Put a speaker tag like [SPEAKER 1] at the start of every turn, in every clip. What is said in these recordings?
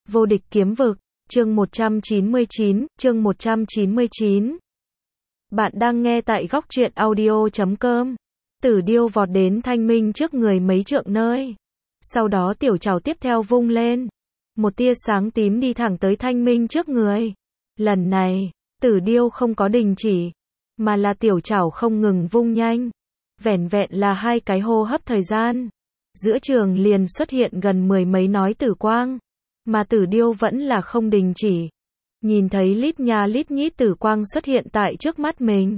[SPEAKER 1] Vô địch kiếm vực, chương 199. Bạn đang nghe tại góc truyện audio.com. Tử điêu vọt đến Thanh Minh trước người mấy trượng nơi. Sau đó tiểu trảo tiếp theo vung lên. Một tia sáng tím đi thẳng tới Thanh Minh trước người. Lần này, tử điêu không có đình chỉ, mà là tiểu trảo không ngừng vung nhanh. Vẻn vẹn là 2 cái hô hấp thời gian. Giữa trường liền xuất hiện gần 10 mấy nói tử quang. Mà tử điêu vẫn là không đình chỉ. Nhìn thấy lít nha lít nhít tử quang xuất hiện tại trước mắt mình.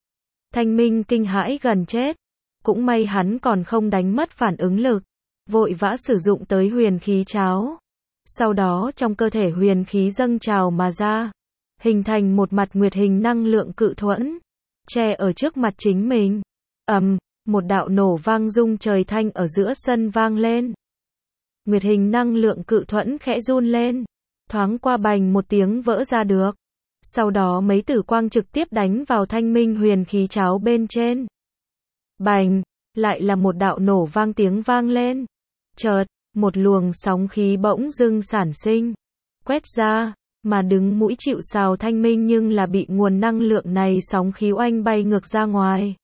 [SPEAKER 1] Thanh Minh kinh hãi gần chết. Cũng may hắn còn không đánh mất phản ứng lực. Vội vã sử dụng tới huyền khí cháo. Sau đó trong cơ thể huyền khí dâng trào mà ra. Hình thành một mặt nguyệt hình năng lượng cự thuẫn. Che ở trước mặt chính mình. Một đạo nổ vang rung trời thanh ở giữa sân vang lên. Nguyệt hình năng lượng cự thuẫn khẽ run lên. Thoáng qua bành một tiếng vỡ ra được. Sau đó mấy tử quang trực tiếp đánh vào Thanh Minh huyền khí cháo bên trên. Bành, lại là một đạo nổ vang tiếng vang lên. Chợt, một luồng sóng khí bỗng dưng sản sinh. Quét ra, mà đứng mũi chịu sào Thanh Minh nhưng là bị nguồn năng lượng này sóng khí oanh bay ngược ra ngoài.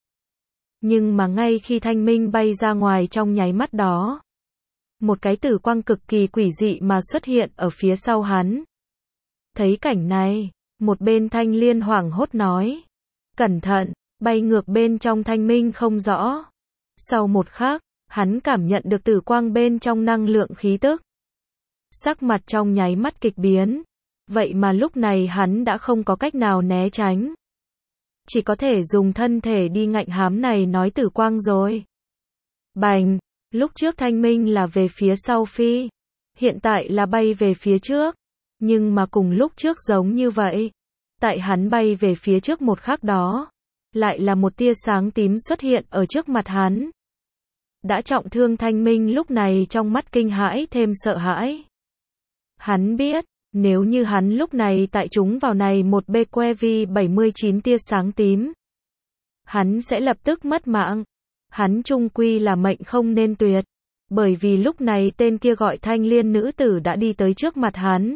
[SPEAKER 1] Nhưng mà ngay khi Thanh Minh bay ra ngoài trong nháy mắt đó, một cái tử quang cực kỳ quỷ dị mà xuất hiện ở phía sau hắn. Thấy cảnh này, một bên Thanh Liên hoảng hốt nói. Cẩn thận, bay ngược bên trong Thanh Minh không rõ. Sau một khắc, hắn cảm nhận được tử quang bên trong năng lượng khí tức. Sắc mặt trong nháy mắt kịch biến. Vậy mà lúc này hắn đã không có cách nào né tránh. Chỉ có thể dùng thân thể đi ngạnh hám này nói tử quang rồi. Bành! Lúc trước Thanh Minh là về phía sau phi. Hiện tại là bay về phía trước. Nhưng mà cùng lúc trước giống như vậy. Tại hắn bay về phía trước một khắc đó. Lại là một tia sáng tím xuất hiện ở trước mặt hắn. Đã trọng thương Thanh Minh lúc này trong mắt kinh hãi thêm sợ hãi. Hắn biết, nếu như hắn lúc này tại chúng vào này một BQV 79 tia sáng tím. Hắn sẽ lập tức mất mạng. Hắn chung quy là mệnh không nên tuyệt. Bởi vì lúc này tên kia gọi Thanh Liên nữ tử đã đi tới trước mặt hắn.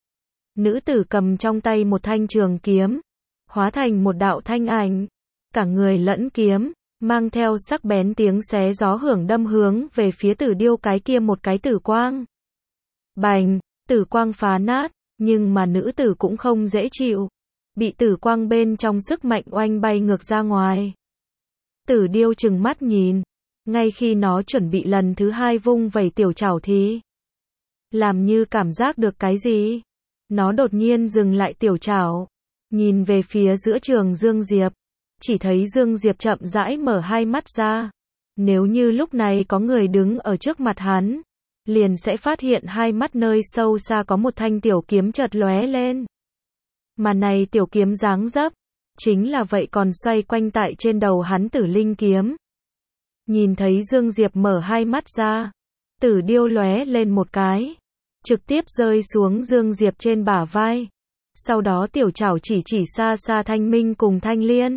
[SPEAKER 1] Nữ tử cầm trong tay một thanh trường kiếm. Hóa thành một đạo thanh ảnh. Cả người lẫn kiếm. Mang theo sắc bén tiếng xé gió hưởng đâm hướng về phía tử điêu cái kia một cái tử quang. Bành, tử quang phá nát. Nhưng mà nữ tử cũng không dễ chịu. Bị tử quang bên trong sức mạnh oanh bay ngược ra ngoài. Tử điêu trừng mắt nhìn. Ngay khi nó chuẩn bị lần thứ 2 vung vẩy tiểu trảo thì làm như cảm giác được cái gì. Nó đột nhiên dừng lại tiểu trảo. Nhìn về phía giữa trường Dương Diệp. Chỉ thấy Dương Diệp chậm rãi mở hai mắt ra. Nếu như lúc này có người đứng ở trước mặt hắn, liền sẽ phát hiện hai mắt nơi sâu xa có một thanh tiểu kiếm chợt lóe lên. Mà này tiểu kiếm dáng dấp, chính là vậy còn xoay quanh tại trên đầu hắn tử linh kiếm. Nhìn thấy Dương Diệp mở hai mắt ra, tử điêu lóe lên một cái, trực tiếp rơi xuống Dương Diệp trên bả vai. Sau đó tiểu trảo chỉ xa xa Thanh Minh cùng Thanh Liên.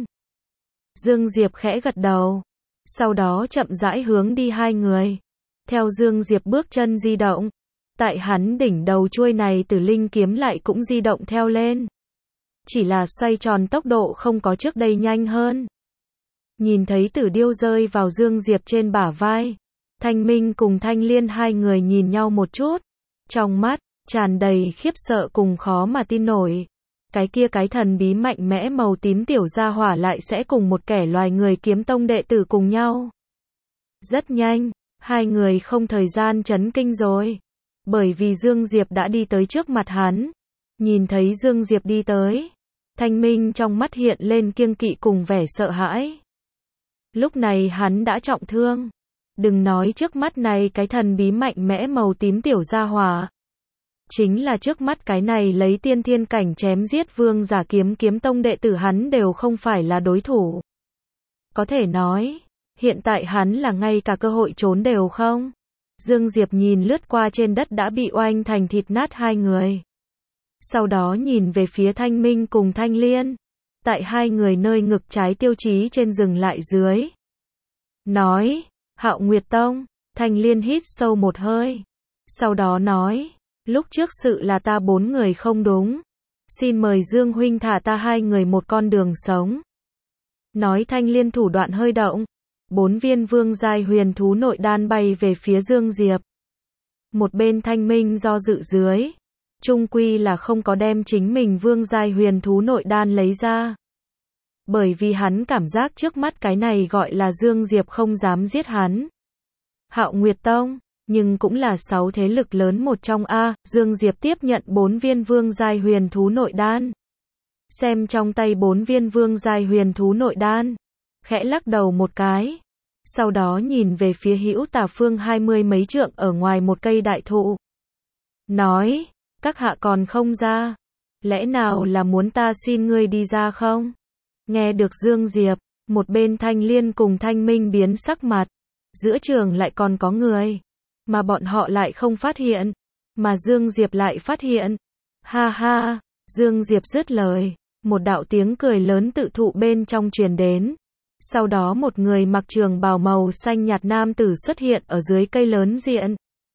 [SPEAKER 1] Dương Diệp khẽ gật đầu, sau đó chậm rãi hướng đi hai người. Theo Dương Diệp bước chân di động, tại hắn đỉnh đầu chuôi này tử linh kiếm lại cũng di động theo lên. Chỉ là xoay tròn tốc độ không có trước đây nhanh hơn. Nhìn thấy tử điêu rơi vào Dương Diệp trên bả vai. Thanh Minh cùng Thanh Liên hai người nhìn nhau một chút. Trong mắt, tràn đầy khiếp sợ cùng khó mà tin nổi. Cái thần bí mạnh mẽ màu tím tiểu gia hỏa lại sẽ cùng một kẻ loài người kiếm tông đệ tử cùng nhau. Rất nhanh, hai người không thời gian chấn kinh rồi. Bởi vì Dương Diệp đã đi tới trước mặt hắn. Nhìn thấy Dương Diệp đi tới. Thanh Minh trong mắt hiện lên kiêng kỵ cùng vẻ sợ hãi. Lúc này hắn đã trọng thương. Đừng nói trước mắt này cái thần bí mạnh mẽ màu tím tiểu gia hỏa. Chính là trước mắt cái này lấy tiên thiên cảnh chém giết vương giả kiếm tông đệ tử hắn đều không phải là đối thủ. Có thể nói, hiện tại hắn là ngay cả cơ hội trốn đều không. Dương Diệp nhìn lướt qua trên đất đã bị oanh thành thịt nát hai người. Sau đó nhìn về phía Thanh Minh cùng Thanh Liên. Tại hai người nơi ngực trái tiêu chí trên dừng lại dưới. Nói, Hạo Nguyệt Tông. Thanh Liên hít sâu một hơi. Sau đó nói, Lúc trước sự là ta 4 người không đúng. Xin mời Dương huynh thả ta 2 người một con đường sống. Nói Thanh Liên thủ đoạn hơi động. 4 viên vương giai huyền thú nội đan bay về phía Dương Diệp. Một bên Thanh Minh do dự dưới. Chung quy là không có đem chính mình vương giai huyền thú nội đan lấy ra. Bởi vì hắn cảm giác trước mắt cái này gọi là Dương Diệp không dám giết hắn. Hạo Nguyệt Tông, nhưng cũng là 6 thế lực lớn một trong A, Dương Diệp tiếp nhận 4 viên vương giai huyền thú nội đan. Xem trong tay 4 viên vương giai huyền thú nội đan, khẽ lắc đầu một cái. Sau đó nhìn về phía Hữu Tà phương 20 mấy trượng ở ngoài một cây đại thụ. Nói, các hạ còn không ra. Lẽ nào là muốn ta xin ngươi đi ra không? Nghe được Dương Diệp, một bên Thanh Liên cùng Thanh Minh biến sắc mặt. Giữa trường lại còn có người. Mà bọn họ lại không phát hiện. Mà Dương Diệp lại phát hiện. Ha ha, Dương Diệp dứt lời. Một đạo tiếng cười lớn tự thụ bên trong truyền đến. Sau đó một người mặc trường bào màu xanh nhạt nam tử xuất hiện ở dưới cây lớn diện.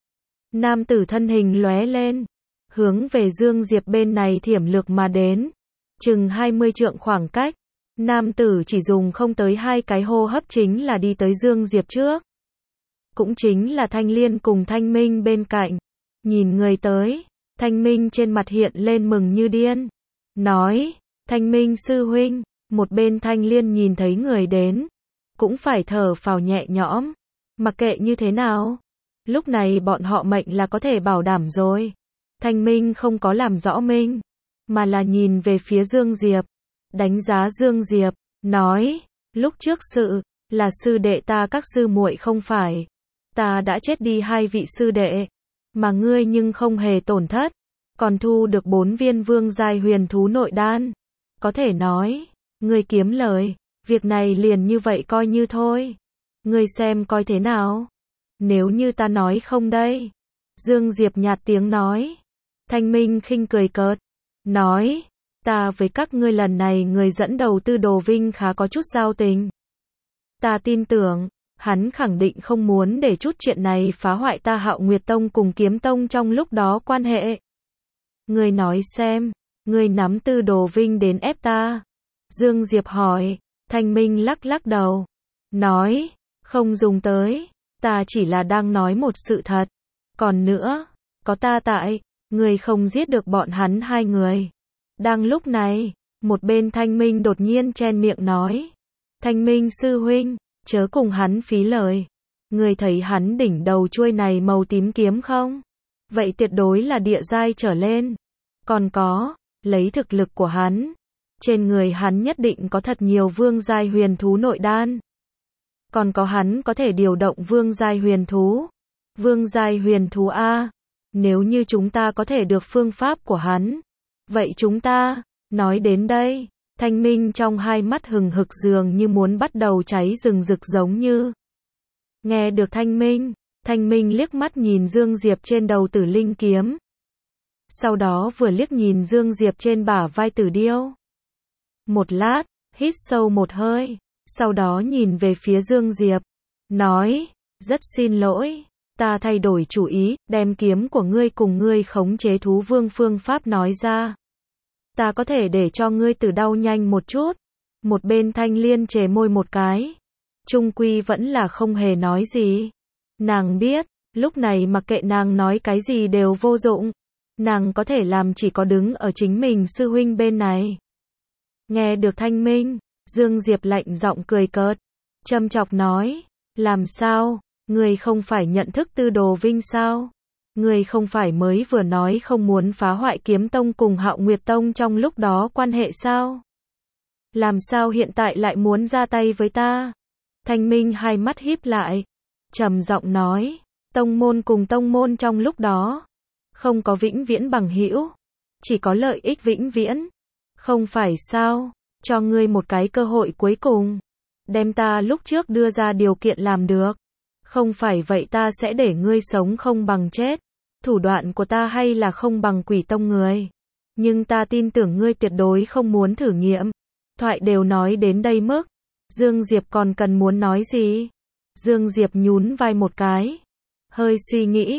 [SPEAKER 1] Nam tử thân hình lóe lên. Hướng về Dương Diệp bên này thiểm lược mà đến. Chừng 20 trượng khoảng cách. Nam tử chỉ dùng không tới 2 cái hô hấp chính là đi tới Dương Diệp trước. Cũng chính là Thanh Liên cùng Thanh Minh bên cạnh. Nhìn người tới, Thanh Minh trên mặt hiện lên mừng như điên. Nói, Thanh Minh sư huynh, một bên Thanh Liên nhìn thấy người đến. Cũng phải thở phào nhẹ nhõm. Mặc kệ như thế nào. Lúc này bọn họ mệnh là có thể bảo đảm rồi. Thanh Minh không có làm rõ minh. Mà là nhìn về phía Dương Diệp. Đánh giá Dương Diệp, nói, lúc trước sự, là sư đệ ta các sư muội không phải. Ta đã chết đi 2 vị sư đệ, mà ngươi nhưng không hề tổn thất, còn thu được 4 viên vương giai huyền thú nội đan. Có thể nói, ngươi kiếm lời, việc này liền như vậy coi như thôi. Ngươi xem coi thế nào. Nếu như ta nói không đây. Dương Diệp nhạt tiếng nói. Thanh Minh khinh cười cợt, nói, ta với các ngươi lần này người dẫn đầu Tư Đồ Vinh khá có chút giao tình. Ta tin tưởng, hắn khẳng định không muốn để chút chuyện này phá hoại ta Hạo Nguyệt Tông cùng Kiếm Tông trong lúc đó quan hệ. Ngươi nói xem, ngươi nắm Tư Đồ Vinh đến ép ta. Dương Diệp hỏi, Thanh Minh lắc lắc đầu. Nói, không dùng tới, ta chỉ là đang nói một sự thật. Còn nữa, có ta tại, ngươi không giết được bọn hắn 2 người. Đang lúc này, một bên Thanh Minh đột nhiên chen miệng nói. Thanh Minh sư huynh, chớ cùng hắn phí lời. Ngươi thấy hắn đỉnh đầu chuôi này màu tím kiếm không? Vậy tuyệt đối là địa giai trở lên. Còn có, lấy thực lực của hắn. Trên người hắn nhất định có thật nhiều vương giai huyền thú nội đan. Còn có hắn có thể điều động vương giai huyền thú. Vương giai huyền thú A. Nếu như chúng ta có thể được phương pháp của hắn. Vậy chúng ta, nói đến đây, Thanh Minh trong hai mắt hừng hực dường như muốn bắt đầu cháy rừng rực giống như. Nghe được Thanh Minh liếc mắt nhìn Dương Diệp trên đầu Tử Linh kiếm. Sau đó vừa liếc nhìn Dương Diệp trên bả vai Tử Điêu. Một lát, hít sâu một hơi, sau đó nhìn về phía Dương Diệp, nói, rất xin lỗi. Ta thay đổi chủ ý, đem kiếm của ngươi cùng ngươi khống chế thú vương phương pháp nói ra. Ta có thể để cho ngươi tử đau nhanh một chút. Một bên Thanh Liên chề môi một cái. Trung quy vẫn là không hề nói gì. Nàng biết, lúc này mặc kệ nàng nói cái gì đều vô dụng. Nàng có thể làm chỉ có đứng ở chính mình sư huynh bên này. Nghe được Thanh Minh, Dương Diệp lạnh giọng cười cợt, châm chọc nói, làm sao? Ngươi không phải nhận thức Tư Đồ Vinh sao? Ngươi không phải mới vừa nói không muốn phá hoại Kiếm Tông cùng Hạo Nguyệt Tông trong lúc đó quan hệ sao? Làm sao hiện tại lại muốn ra tay với ta? Thanh Minh hai mắt híp lại, trầm giọng nói, tông môn cùng tông môn trong lúc đó, không có vĩnh viễn bằng hữu, chỉ có lợi ích vĩnh viễn. Không phải sao? Cho ngươi một cái cơ hội cuối cùng. Đem ta lúc trước đưa ra điều kiện làm được. Không phải vậy ta sẽ để ngươi sống không bằng chết. Thủ đoạn của ta hay là không bằng Quỷ Tông người. Nhưng ta tin tưởng ngươi tuyệt đối không muốn thử nghiệm. Thoại đều nói đến đây mức. Dương Diệp còn cần muốn nói gì? Dương Diệp nhún vai một cái. Hơi suy nghĩ.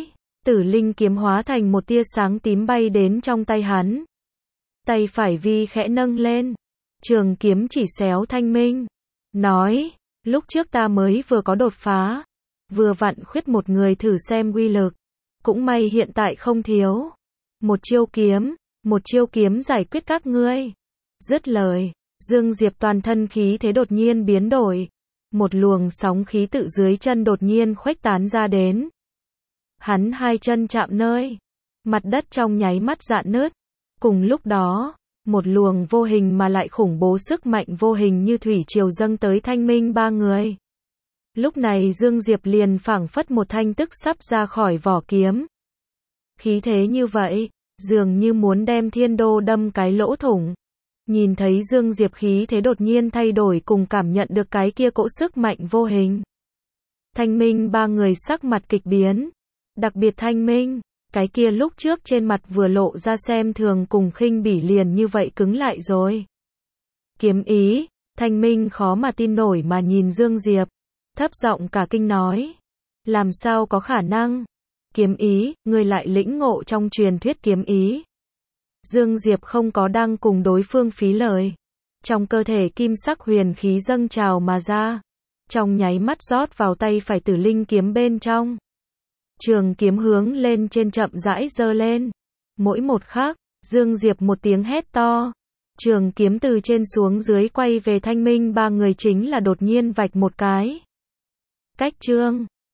[SPEAKER 1] Tử linh kiếm hóa thành một tia sáng tím bay đến trong tay hắn. Tay phải vi khẽ nâng lên. Trường kiếm chỉ xéo Thanh Minh. Nói, lúc trước ta mới vừa có đột phá. Vừa vặn khuyết một người thử xem uy lực. Cũng may hiện tại không thiếu. Một chiêu kiếm giải quyết các ngươi. Dứt lời, Dương Diệp toàn thân khí thế đột nhiên biến đổi. Một luồng sóng khí tự dưới chân đột nhiên khuếch tán ra đến. Hắn hai chân chạm nơi. Mặt đất trong nháy mắt rạn nứt. Cùng lúc đó, một luồng vô hình mà lại khủng bố sức mạnh vô hình như thủy triều dâng tới Thanh Minh ba người. Lúc này Dương Diệp liền phảng phất một thanh tức sắp ra khỏi vỏ kiếm. Khí thế như vậy, dường như muốn đem thiên đô đâm cái lỗ thủng. Nhìn thấy Dương Diệp khí thế đột nhiên thay đổi cùng cảm nhận được cái kia cỗ sức mạnh vô hình. Thanh Minh ba người sắc mặt kịch biến. Đặc biệt Thanh Minh, cái kia lúc trước trên mặt vừa lộ ra xem thường cùng khinh bỉ liền như vậy cứng lại rồi. Kiếm ý, Thanh Minh khó mà tin nổi mà nhìn Dương Diệp. Thấp giọng cả kinh nói. Làm sao có khả năng? Kiếm ý, ngươi lại lĩnh ngộ trong truyền thuyết kiếm ý. Dương Diệp không có đang cùng đối phương phí lời. Trong cơ thể kim sắc huyền khí dâng trào mà ra. Trong nháy mắt rót vào tay phải tử linh kiếm bên trong. Trường kiếm hướng lên trên chậm rãi giơ lên. Mỗi một khắc, Dương Diệp một tiếng hét to. Trường kiếm từ trên xuống dưới quay về Thanh Minh ba người chính là đột nhiên vạch một cái. Cách chương